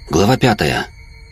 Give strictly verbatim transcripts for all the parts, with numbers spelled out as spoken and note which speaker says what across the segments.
Speaker 1: Глава пятая.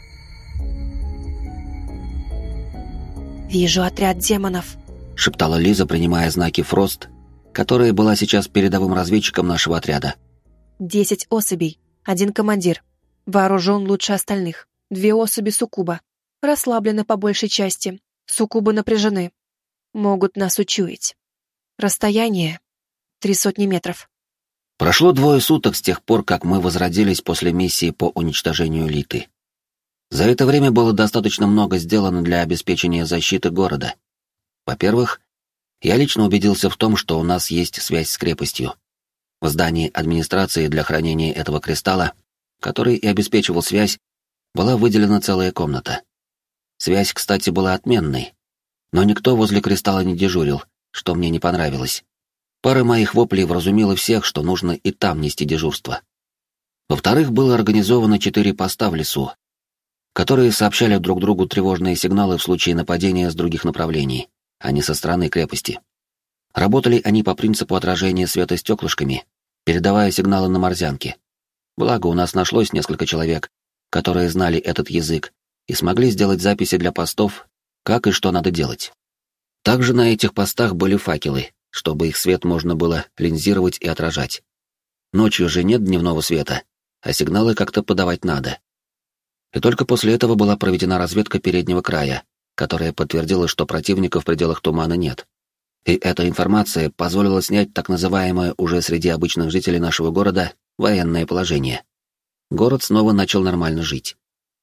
Speaker 2: «Вижу отряд демонов»,
Speaker 1: — шептала Лиза, принимая знаки Фрост, которая была сейчас передовым разведчиком нашего отряда.
Speaker 2: «Десять особей, один командир. Вооружен лучше остальных. Две особи суккуба. Расслаблены по большей части. Суккубы напряжены. Могут нас учуять. Расстояние — три сотни метров».
Speaker 1: Прошло двое суток с тех пор, как мы возродились после миссии по уничтожению Литы. За это время было достаточно много сделано для обеспечения защиты города. Во-первых, я лично убедился в том, что у нас есть связь с крепостью. В здании администрации для хранения этого кристалла, который и обеспечивал связь, была выделена целая комната. Связь, кстати, была отменной, но никто возле кристалла не дежурил, что мне не понравилось. Пара моих воплей вразумила всех, что нужно и там нести дежурство. Во-вторых, было организовано четыре поста в лесу, которые сообщали друг другу тревожные сигналы в случае нападения с других направлений, а не со стороны крепости. Работали они по принципу отражения света стеклышками, передавая сигналы на морзянке. Благо, у нас нашлось несколько человек, которые знали этот язык и смогли сделать записи для постов, как и что надо делать. Также на этих постах были факелы, чтобы их свет можно было линзировать и отражать. Ночью же нет дневного света, а сигналы как-то подавать надо. И только после этого была проведена разведка переднего края, которая подтвердила, что противника в пределах тумана нет. И эта информация позволила снять так называемое уже среди обычных жителей нашего города военное положение. Город снова начал нормально жить.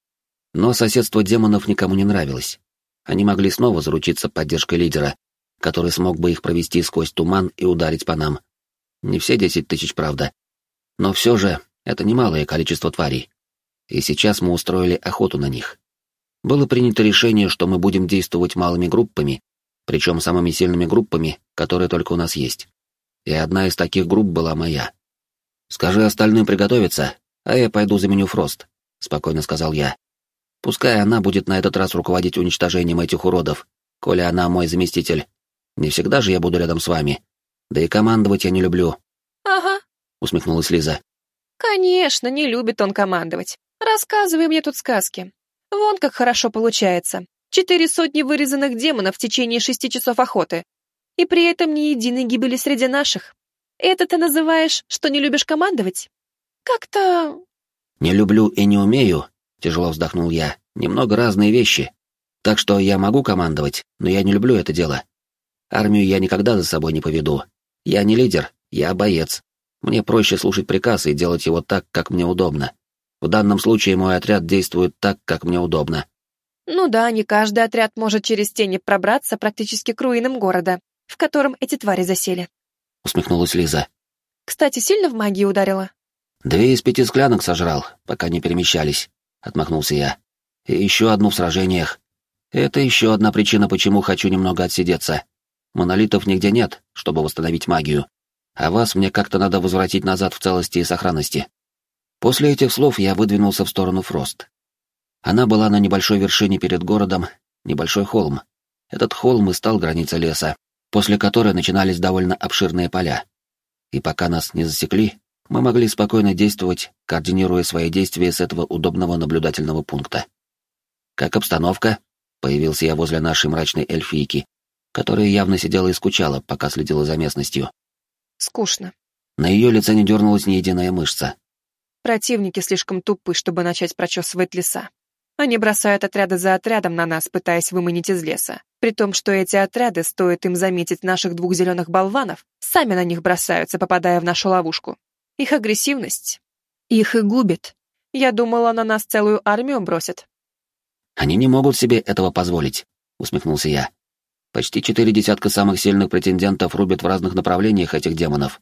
Speaker 1: Но соседство демонов никому не нравилось. Они могли снова заручиться поддержкой лидера, который смог бы их провести сквозь туман и ударить по нам. Не все десять тысяч, правда. Но все же это немалое количество тварей. И сейчас мы устроили охоту на них. Было принято решение, что мы будем действовать малыми группами, причем самыми сильными группами, которые только у нас есть. И одна из таких групп была моя. «Скажи остальным приготовиться, а я пойду заменю Фрост», — спокойно сказал я. «Пускай она будет на этот раз руководить уничтожением этих уродов, коли она мой заместитель. Не всегда же я буду рядом с вами. Да и командовать я не люблю».
Speaker 2: «Ага»,
Speaker 1: — усмехнулась Лиза.
Speaker 2: «Конечно, не любит он командовать. Рассказывай мне тут сказки. Вон как хорошо получается. Четыре сотни вырезанных демонов в течение шести часов охоты. И при этом ни единой гибели среди наших. Это ты называешь, что не любишь командовать? Как-то...»
Speaker 1: «Не люблю и не умею», — тяжело вздохнул я. «Немного разные вещи. Так что я могу командовать, но я не люблю это дело. Армию я никогда за собой не поведу. Я не лидер, я боец. Мне проще слушать приказ и делать его так, как мне удобно. В данном случае мой отряд действует так, как мне удобно».
Speaker 2: «Ну да, не каждый отряд может через тени пробраться практически к руинам города, в котором эти твари засели»,
Speaker 1: — усмехнулась Лиза.
Speaker 2: «Кстати, сильно в магии ударила?»
Speaker 1: «Две из пяти склянок сожрал, пока не перемещались», — отмахнулся я. «И еще одну в сражениях. Это еще одна причина, почему хочу немного отсидеться. Монолитов нигде нет, чтобы восстановить магию, а вас мне как-то надо возвратить назад в целости и сохранности». После этих слов я выдвинулся в сторону Фрост. Она была на небольшой вершине перед городом, небольшой холм. Этот холм и стал границей леса, после которой начинались довольно обширные поля. И пока нас не засекли, мы могли спокойно действовать, координируя свои действия с этого удобного наблюдательного пункта. «Как обстановка?» — появился я возле нашей мрачной эльфийки, которая явно сидела и скучала, пока следила за местностью.
Speaker 2: «Скучно».
Speaker 1: На ее лице не дернулась ни единая мышца.
Speaker 2: «Противники слишком тупы, чтобы начать прочесывать леса. Они бросают отряды за отрядом на нас, пытаясь выманить из леса. При том, что эти отряды, стоит им заметить наших двух зеленых болванов, сами на них бросаются, попадая в нашу ловушку. Их агрессивность их и губит. Я думала, на нас целую армию бросят».
Speaker 1: «Они не могут себе этого позволить», — усмехнулся я. «Почти четыре десятка самых сильных претендентов рубят в разных направлениях этих демонов.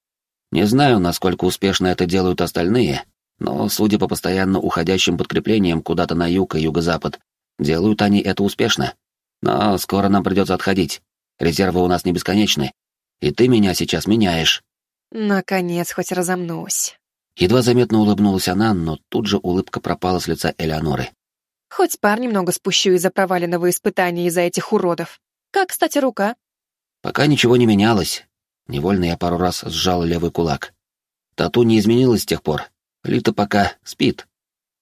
Speaker 1: Не знаю, насколько успешно это делают остальные, но, судя по постоянно уходящим подкреплениям куда-то на юг и юго-запад, делают они это успешно. Но скоро нам придется отходить. Резервы у нас не бесконечны, и ты меня сейчас меняешь».
Speaker 2: «Наконец, хоть разомнусь».
Speaker 1: Едва заметно улыбнулась она, но тут же улыбка пропала с лица Элеоноры.
Speaker 2: «Хоть пар немного спущу из-за проваленного испытания из-за этих уродов. Как, кстати, рука?»
Speaker 1: «Пока ничего не менялось». Невольно я пару раз сжал левый кулак. Тату не изменилось с тех пор. Лита пока спит.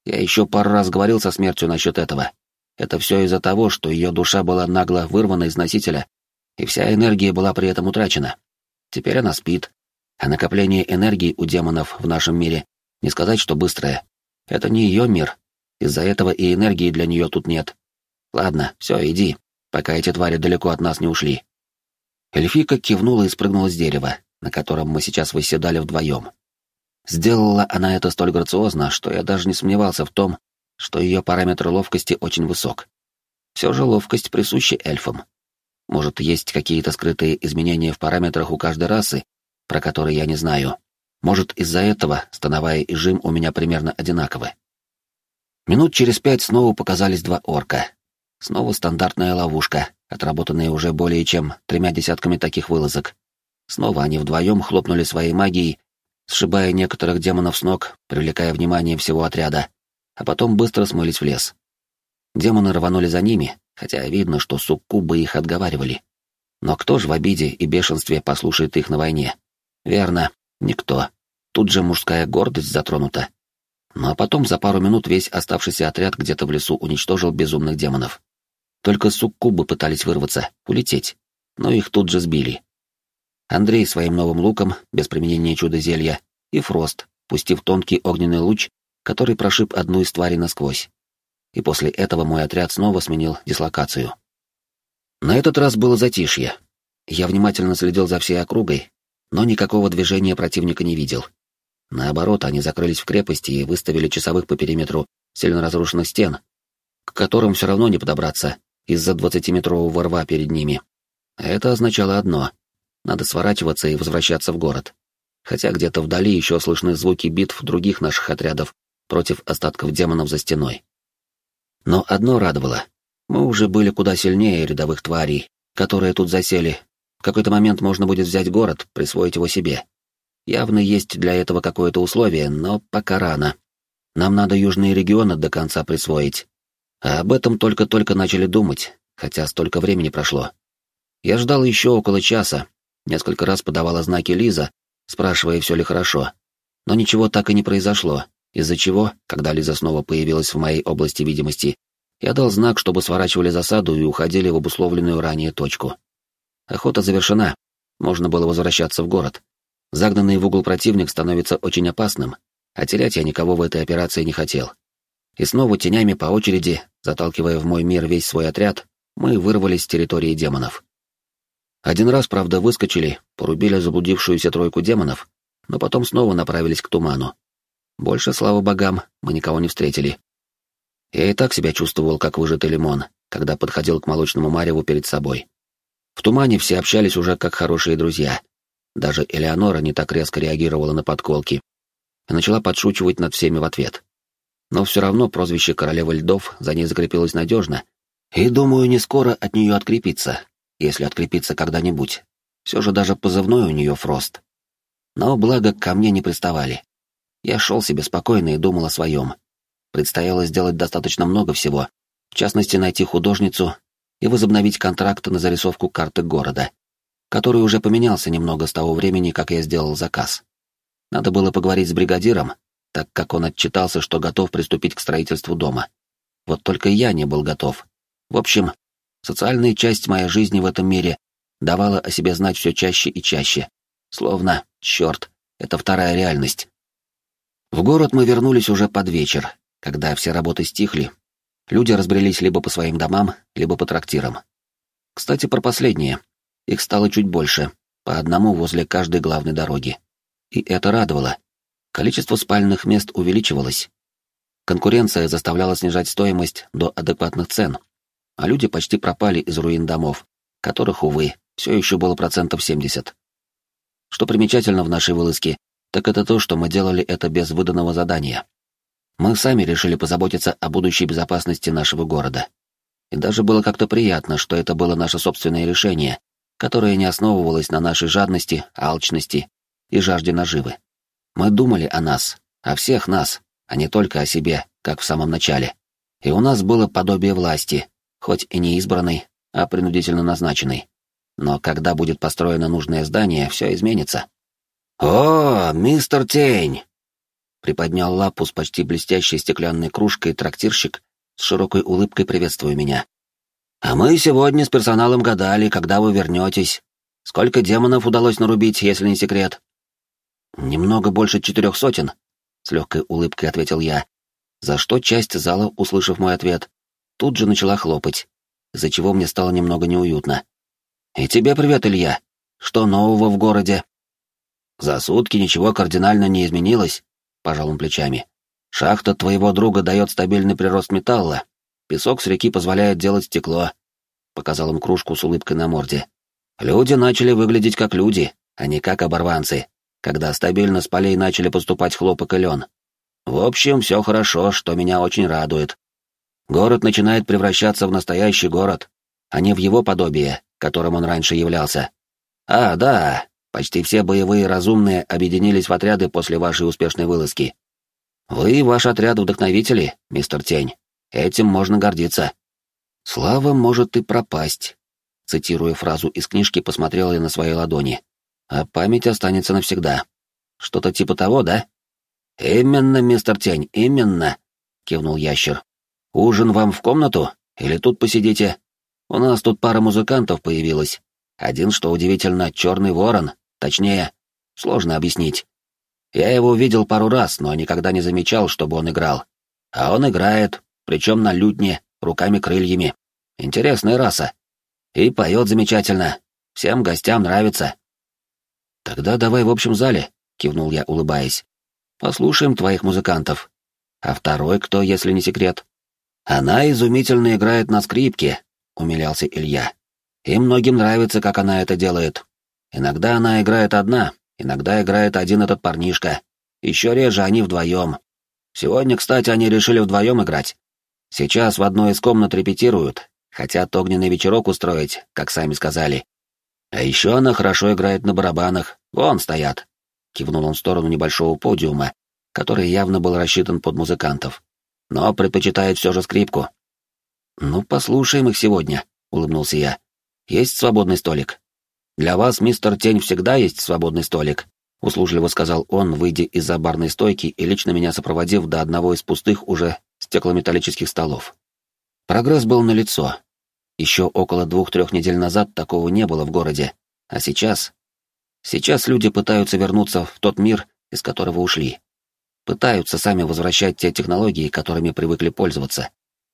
Speaker 1: Я еще пару раз говорил со смертью насчет этого. Это все из-за того, что ее душа была нагло вырвана из носителя, и вся энергия была при этом утрачена. Теперь она спит, а накопление энергии у демонов в нашем мире, не сказать, что быстрое. Это не ее мир, из-за этого и энергии для нее тут нет. Ладно, все, иди, пока эти твари далеко от нас не ушли. Эльфийка кивнула и спрыгнула с дерева, на котором мы сейчас восседали вдвоем. Сделала она это столь грациозно, что я даже не сомневался в том, что ее параметр ловкости очень высок. Все же ловкость присуща эльфам. Может, есть какие-то скрытые изменения в параметрах у каждой расы, про которые я не знаю. Может, из-за этого становая и жим у меня примерно одинаковы. Минут через пять снова показались два орка. Снова стандартная ловушка, отработанная уже более чем тремя десятками таких вылазок. Снова они вдвоем хлопнули своей магией, сшибая некоторых демонов с ног, привлекая внимание всего отряда, а потом быстро смылись в лес. Демоны рванули за ними, хотя видно, что суккубы их отговаривали. Но кто ж в обиде и бешенстве послушает их на войне? Верно, никто. Тут же мужская гордость затронута. Ну а потом за пару минут весь оставшийся отряд где-то в лесу уничтожил безумных демонов. Только суккубы пытались вырваться, улететь, но их тут же сбили. Андрей своим новым луком, без применения чудо-зелья, и Фрост, пустив тонкий огненный луч, который прошиб одну из тварей насквозь. И после этого мой отряд снова сменил дислокацию. На этот раз было затишье. Я внимательно следил за всей округой, но никакого движения противника не видел. Наоборот, они закрылись в крепости и выставили часовых по периметру сильно разрушенных стен, к которым все равно не подобраться из-за двадцатиметрового рва перед ними. Это означало одно — надо сворачиваться и возвращаться в город. Хотя где-то вдали еще слышны звуки битв других наших отрядов против остатков демонов за стеной. Но одно радовало — мы уже были куда сильнее рядовых тварей, которые тут засели. В какой-то момент можно будет взять город, присвоить его себе. Явно есть для этого какое-то условие, но пока рано. Нам надо южные регионы до конца присвоить. А об этом только-только начали думать, хотя столько времени прошло. Я ждал еще около часа, несколько раз подавала знаки Лиза, спрашивая, все ли хорошо. Но ничего так и не произошло, из-за чего, когда Лиза снова появилась в моей области видимости, я дал знак, чтобы сворачивали засаду и уходили в обусловленную ранее точку. Охота завершена, можно было возвращаться в город. Загнанный в угол противник становится очень опасным, а терять я никого в этой операции не хотел. И снова тенями по очереди, заталкивая в мой мир весь свой отряд, мы вырвались с территории демонов. Один раз, правда, выскочили, порубили заблудившуюся тройку демонов, но потом снова направились к туману. Больше, слава богам, мы никого не встретили. Я и так себя чувствовал, как выжатый лимон, когда подходил к молочному мареву перед собой. В тумане все общались уже как хорошие друзья. Даже Элеонора не так резко реагировала на подколки и начала подшучивать над всеми в ответ. Но все равно прозвище королевы льдов за ней закрепилось надежно, и, думаю, не скоро от нее открепиться, если открепиться когда-нибудь. Все же даже позывной у нее Фрост. Но благо ко мне не приставали. Я шел себе спокойно и думал о своем. Предстояло сделать достаточно много всего, в частности, найти художницу и возобновить контракт на зарисовку карты города, который уже поменялся немного с того времени, как я сделал заказ. Надо было поговорить с бригадиром, так как он отчитался, что готов приступить к строительству дома. Вот только я не был готов. В общем, социальная часть моей жизни в этом мире давала о себе знать все чаще и чаще. Словно, черт, это вторая реальность. В город мы вернулись уже под вечер, когда все работы стихли. Люди разбрелись либо по своим домам, либо по трактирам. Кстати, про последнее. Их стало чуть больше, по одному возле каждой главной дороги. И это радовало. Количество спальных мест увеличивалось. Конкуренция заставляла снижать стоимость до адекватных цен, а люди почти пропали из руин домов, которых, увы, все еще было процентов семьдесят. Что примечательно в нашей вылазке, так это то, что мы делали это без выданного задания. Мы сами решили позаботиться о будущей безопасности нашего города. И даже было как-то приятно, что это было наше собственное решение, которое не основывалось на нашей жадности, алчности и жажде наживы. Мы думали о нас, о всех нас, а не только о себе, как в самом начале. И у нас было подобие власти, хоть и не избранной, а принудительно назначенной. Но когда будет построено нужное здание, все изменится. «О, мистер Тень!» Приподнял лапу с почти блестящей стеклянной кружкой трактирщик, с широкой улыбкой приветствуя меня. «А мы сегодня с персоналом гадали, когда вы вернетесь. Сколько демонов удалось нарубить, если не секрет?» «Немного больше четырех сотен», — с легкой улыбкой ответил я, за что часть зала, услышав мой ответ, тут же начала хлопать, из-за чего мне стало немного неуютно. «И тебе привет, Илья. Что нового в городе?» «За сутки ничего кардинально не изменилось», — пожал он плечами. «Шахта твоего друга дает стабильный прирост металла. Песок с реки позволяет делать стекло», — показал он кружку с улыбкой на морде. «Люди начали выглядеть как люди, а не как оборванцы, когда стабильно с полей начали поступать хлопок и лен. В общем, все хорошо, что меня очень радует. Город начинает превращаться в настоящий город, а не в его подобие, которым он раньше являлся. А, да, почти все боевые разумные объединились в отряды после вашей успешной вылазки. Вы и ваш отряд вдохновители, мистер Тень. Этим можно гордиться. Слава может и пропасть. Цитируя фразу из книжки, посмотрел я на свои ладони. А память останется навсегда. Что-то типа того, да? Именно, мистер Тень, именно, кивнул ящер. Ужин вам в комнату? Или тут посидите? У нас тут пара музыкантов появилась. Один, что удивительно, черный ворон, точнее, сложно объяснить. Я его видел пару раз, но никогда не замечал, чтобы он играл. А он играет, причем на лютне, руками-крыльями. Интересная раса. И поет замечательно. Всем гостям нравится. Тогда давай в общем зале, кивнул я, улыбаясь. Послушаем твоих музыкантов. А второй кто, если не секрет? Она изумительно играет на скрипке, умилялся Илья. И многим нравится, как она это делает. Иногда она играет одна, иногда играет один этот парнишка. Еще реже они вдвоем. Сегодня, кстати, они решили вдвоем играть. Сейчас в одной из комнат репетируют, хотят огненный вечерок устроить, как сами сказали. А еще она хорошо играет на барабанах, вон стоят. Кивнул он в сторону небольшого подиума, который явно был рассчитан под музыкантов. Но предпочитает все же скрипку. «Ну, послушаем их сегодня», — улыбнулся я. «Есть свободный столик?» «Для вас, мистер Тень, всегда есть свободный столик», — услужливо сказал он, выйдя из-за барной стойки и лично меня сопроводив до одного из пустых уже стеклометаллических столов. Прогресс был налицо. Еще около двух-трех недель назад такого не было в городе, а сейчас... Сейчас люди пытаются вернуться в тот мир, из которого ушли. Пытаются сами возвращать те технологии, которыми привыкли пользоваться.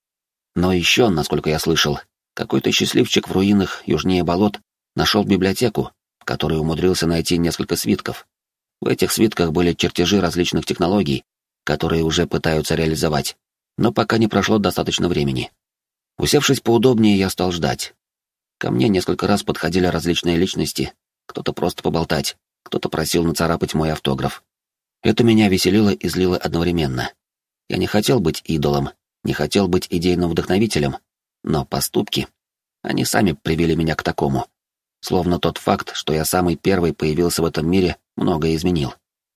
Speaker 1: Но еще, насколько я слышал, какой-то счастливчик в руинах южнее болот нашел библиотеку, в которой умудрился найти несколько свитков. В этих свитках были чертежи различных технологий, которые уже пытаются реализовать, но пока не прошло достаточно времени. Усевшись поудобнее, я стал ждать. Ко мне несколько раз подходили различные личности, кто-то просто поболтать, кто-то просил нацарапать мой автограф. Это меня веселило и злило одновременно. Я не хотел быть идолом, не хотел быть идейным вдохновителем, но поступки, они сами привели меня к такому. Словно тот факт, что я самый первый появился в этом мире, многое изменил.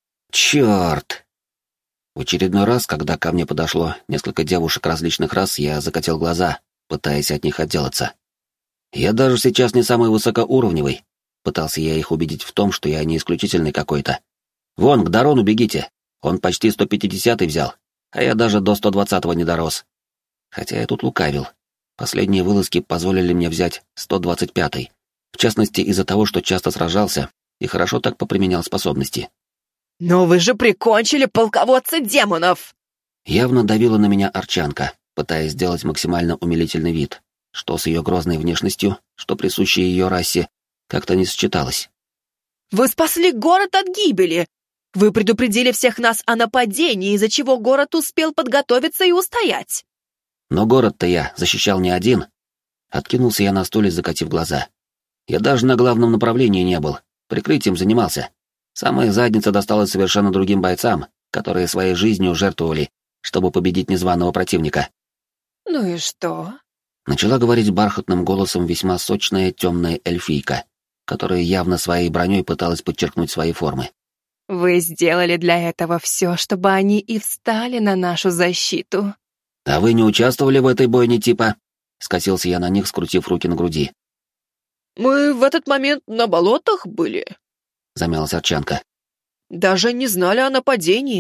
Speaker 1: Черт! В очередной раз, когда ко мне подошло несколько девушек различных рас, я закатил глаза, пытаясь от них отделаться. Я даже сейчас не самый высокоуровневый. Пытался я их убедить в том, что я не исключительный какой-то. Вон, к Дарону бегите. Он почти сто пятидесятый взял, а я даже до сто двадцатого не дорос. Хотя я тут лукавил. Последние вылазки позволили мне взять сто двадцать пятый. В частности, из-за того, что часто сражался и хорошо так поприменял способности.
Speaker 2: «Но вы же прикончили полководца демонов!»
Speaker 1: Явно давила на меня Арчанка, пытаясь сделать максимально умилительный вид, что с ее грозной внешностью, что присущей ее расе, как-то не сочеталось.
Speaker 2: «Вы спасли город от гибели! Вы предупредили всех нас о нападении, из-за чего город успел подготовиться и устоять!»
Speaker 1: «Но город-то я защищал не один!» Откинулся я на стуле, закатив глаза. «Я даже на главном направлении не был, прикрытием занимался. Самая задница досталась совершенно другим бойцам, которые своей жизнью жертвовали, чтобы победить незваного противника».
Speaker 2: «Ну и что?»
Speaker 1: Начала говорить бархатным голосом весьма сочная темная эльфийка, которая явно своей броней пыталась подчеркнуть свои формы.
Speaker 2: «Вы сделали для этого все, чтобы они и встали на нашу защиту».
Speaker 1: «А вы не участвовали в этой бойне типа?» — скосился я на них, скрутив руки на груди.
Speaker 2: «Мы в этот момент на болотах были», —
Speaker 1: замялась Арчанка.
Speaker 2: «Даже не знали о нападении.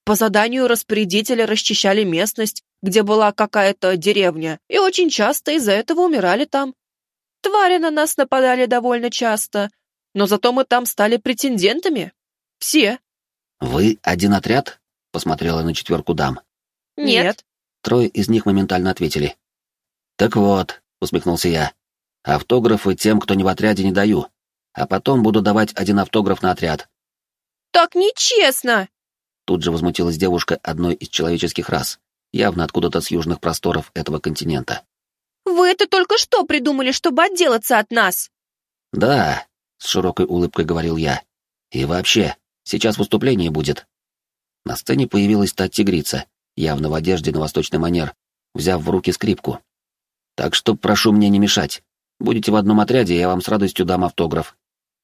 Speaker 2: По заданию распорядителя расчищали местность, где была какая-то деревня, и очень часто из-за этого умирали там. Твари на нас нападали довольно часто, но зато мы там стали претендентами. Все.
Speaker 1: «Вы один отряд?» — посмотрела на четверку дам.
Speaker 2: Нет.
Speaker 1: Трое из них моментально ответили. «Так вот», — усмехнулся я, — «автографы тем, кто не в отряде, не даю, а потом буду давать один автограф на отряд».
Speaker 2: «Так нечестно!»
Speaker 1: Тут же возмутилась девушка одной из человеческих рас, явно откуда-то с южных просторов этого континента.
Speaker 2: «Вы это только что придумали, чтобы отделаться от нас!»
Speaker 1: «Да», — с широкой улыбкой говорил я. «И вообще, сейчас выступление будет». На сцене появилась та тигрица, явно в одежде на восточный манер, взяв в руки скрипку. «Так что прошу мне не мешать. Будете в одном отряде, я вам с радостью дам автограф.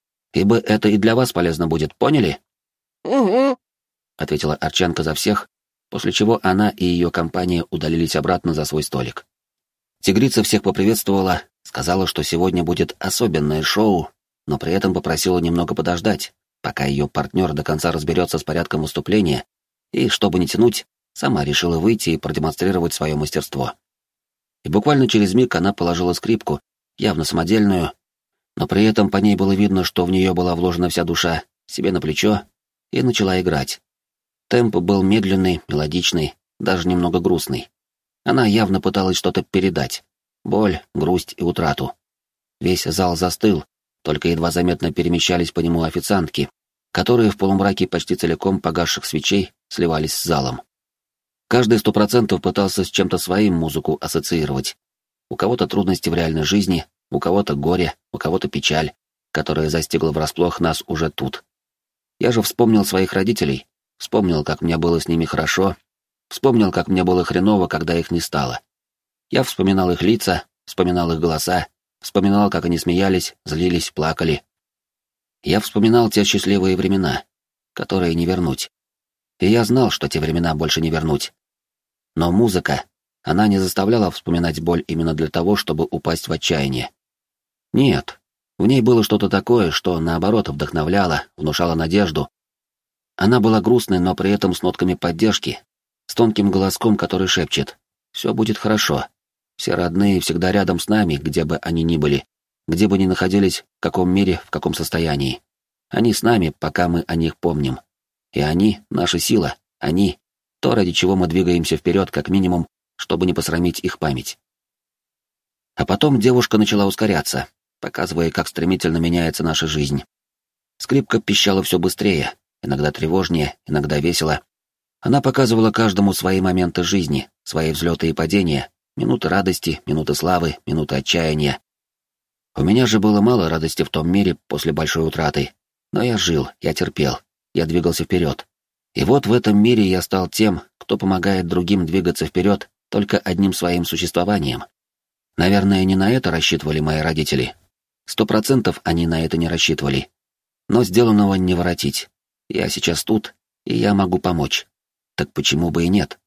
Speaker 1: Ибо это и для вас полезно будет, поняли?»
Speaker 2: «Угу»,
Speaker 1: — ответила Арчанка за всех, после чего она и ее компания удалились обратно за свой столик. Тигрица всех поприветствовала, сказала, что сегодня будет особенное шоу, но при этом попросила немного подождать, пока ее партнер до конца разберется с порядком выступления, и, чтобы не тянуть, сама решила выйти и продемонстрировать свое мастерство. И буквально через миг она положила скрипку, явно самодельную, но при этом по ней было видно, что в нее была вложена вся душа, себе на плечо, и начала играть. Темп был медленный, мелодичный, даже немного грустный. Она явно пыталась что-то передать. Боль, грусть и утрату. Весь зал застыл, только едва заметно перемещались по нему официантки, которые в полумраке почти целиком погасших свечей сливались с залом. Каждый сто процентов пытался с чем-то своим музыку ассоциировать. У кого-то трудности в реальной жизни, у кого-то горе, у кого-то печаль, которая застигла врасплох нас уже тут. Я же вспомнил своих родителей, вспомнил, как мне было с ними хорошо, вспомнил, как мне было хреново, когда их не стало. Я вспоминал их лица, вспоминал их голоса, вспоминал, как они смеялись, злились, плакали. Я вспоминал те счастливые времена, которые не вернуть. И я знал, что те времена больше не вернуть. Но музыка, она не заставляла вспоминать боль именно для того, чтобы упасть в отчаяние. Нет, в ней было что-то такое, что, наоборот, вдохновляло, внушало надежду. Она была грустной, но при этом с нотками поддержки, с тонким голоском, который шепчет: «Все будет хорошо. Все родные всегда рядом с нами, где бы они ни были, где бы ни находились, в каком мире, в каком состоянии. Они с нами, пока мы о них помним. И они — наша сила, они — то, ради чего мы двигаемся вперед, как минимум, чтобы не посрамить их память». А потом девушка начала ускоряться, показывая, как стремительно меняется наша жизнь. Скрипка пищала все быстрее, иногда тревожнее, иногда весело. Она показывала каждому свои моменты жизни, свои взлеты и падения, минуты радости, минуты славы, минуты отчаяния. У меня же было мало радости в том мире после большой утраты, но я жил, я терпел, я двигался вперед. И вот в этом мире я стал тем, кто помогает другим двигаться вперед только одним своим существованием. Наверное, не на это рассчитывали мои родители. Сто процентов они на это не рассчитывали. Но сделанного не воротить. Я сейчас тут, и я могу помочь. Так почему бы и нет?